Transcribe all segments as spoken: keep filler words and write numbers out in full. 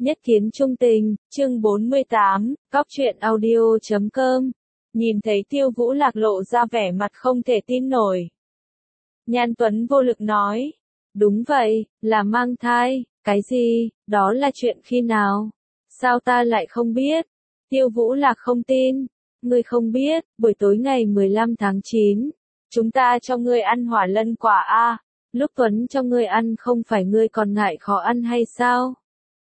Nhất kiến trung tình, chương bốn mươi tám, cóc truyện audio chấm com. Nhìn thấy Tiêu Vũ Lạc lộ ra vẻ mặt không thể tin nổi. Nhan Tuấn vô lực nói. Đúng vậy, là mang thai, cái gì, đó là chuyện khi nào? Sao ta lại không biết? Tiêu Vũ Lạc không tin. Ngươi không biết, buổi tối ngày mười lăm tháng chín, chúng ta cho ngươi ăn hỏa lân quả a. Lúc Tuấn cho ngươi ăn không phải ngươi còn ngại khó ăn hay sao?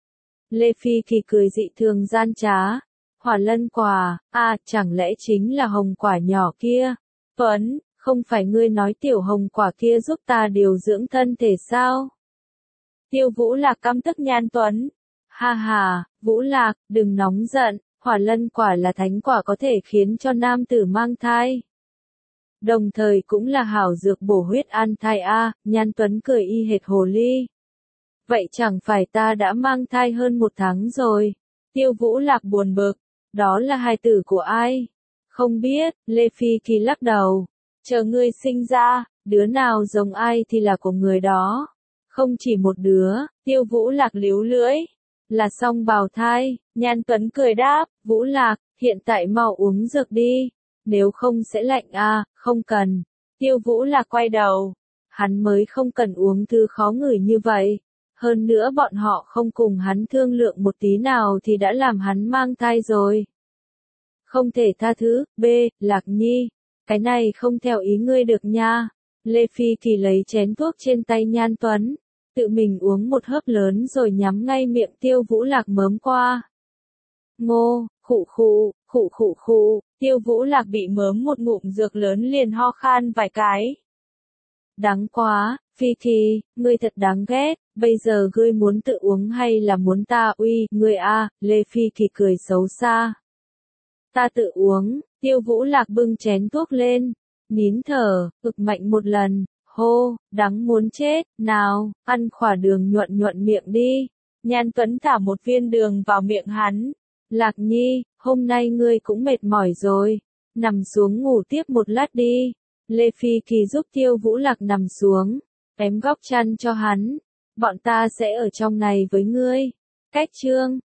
Lê Phi Kỳ cười dị thường gian trá. Hỏa lân quả, à, chẳng lẽ chính là hồng quả nhỏ kia? Tuấn, không phải ngươi nói tiểu hồng quả kia giúp ta điều dưỡng thân thể sao? Tiêu Vũ Lạc căm tức Nhan Tuấn. Ha ha, Vũ Lạc, đừng nóng giận, hỏa lân quả là thánh quả có thể khiến cho nam tử mang thai. Đồng thời cũng là hảo dược bổ huyết an thai a. Nhan Tuấn cười y hệt hồ ly. Vậy chẳng phải ta đã mang thai hơn một tháng rồi. Tiêu Vũ Lạc buồn bực. Đó là hài tử của ai? Không biết, Lê Phi Kỳ lắc đầu. Chờ ngươi sinh ra, đứa nào giống ai thì là của người đó. Không chỉ một đứa, Tiêu Vũ Lạc líu lưỡi. Là song bào thai. Nhan Tuấn cười đáp, Vũ Lạc, hiện tại mau uống dược đi. Nếu không sẽ lạnh à, không cần. Tiêu Vũ Lạc quay đầu. Hắn mới không cần uống thứ khó ngửi như vậy. Hơn nữa bọn họ không cùng hắn thương lượng một tí nào thì đã làm hắn mang thai rồi. Không thể tha thứ, B, Lạc Nhi. Cái này không theo ý ngươi được nha. Lê Phi Kỳ lấy chén thuốc trên tay Nhan Tuấn. Tự mình uống một hớp lớn rồi nhắm ngay miệng Tiêu Vũ Lạc mớm qua. Ngô, khụ khụ, khụ khụ khụ. Tiêu Vũ Lạc bị mớm một ngụm dược lớn liền ho khan vài cái. Đáng quá, Phi Kỳ, ngươi thật đáng ghét, bây giờ ngươi muốn tự uống hay là muốn ta uy, ngươi a? Lê Phi Kỳ cười xấu xa. Ta tự uống. Tiêu Vũ Lạc bưng chén thuốc lên, nín thở, ực mạnh một lần, hô, đắng muốn chết, nào, ăn khỏa đường nhuận nhuận miệng đi. Nhan Tuấn thả một viên đường vào miệng hắn. Lạc Nhi, hôm nay ngươi cũng mệt mỏi rồi, nằm xuống ngủ tiếp một lát đi. Lê Phi Kỳ giúp Tiêu Vũ Lạc nằm xuống, ém góc chăn cho hắn. Bọn ta sẽ ở trong này với ngươi. Cách chương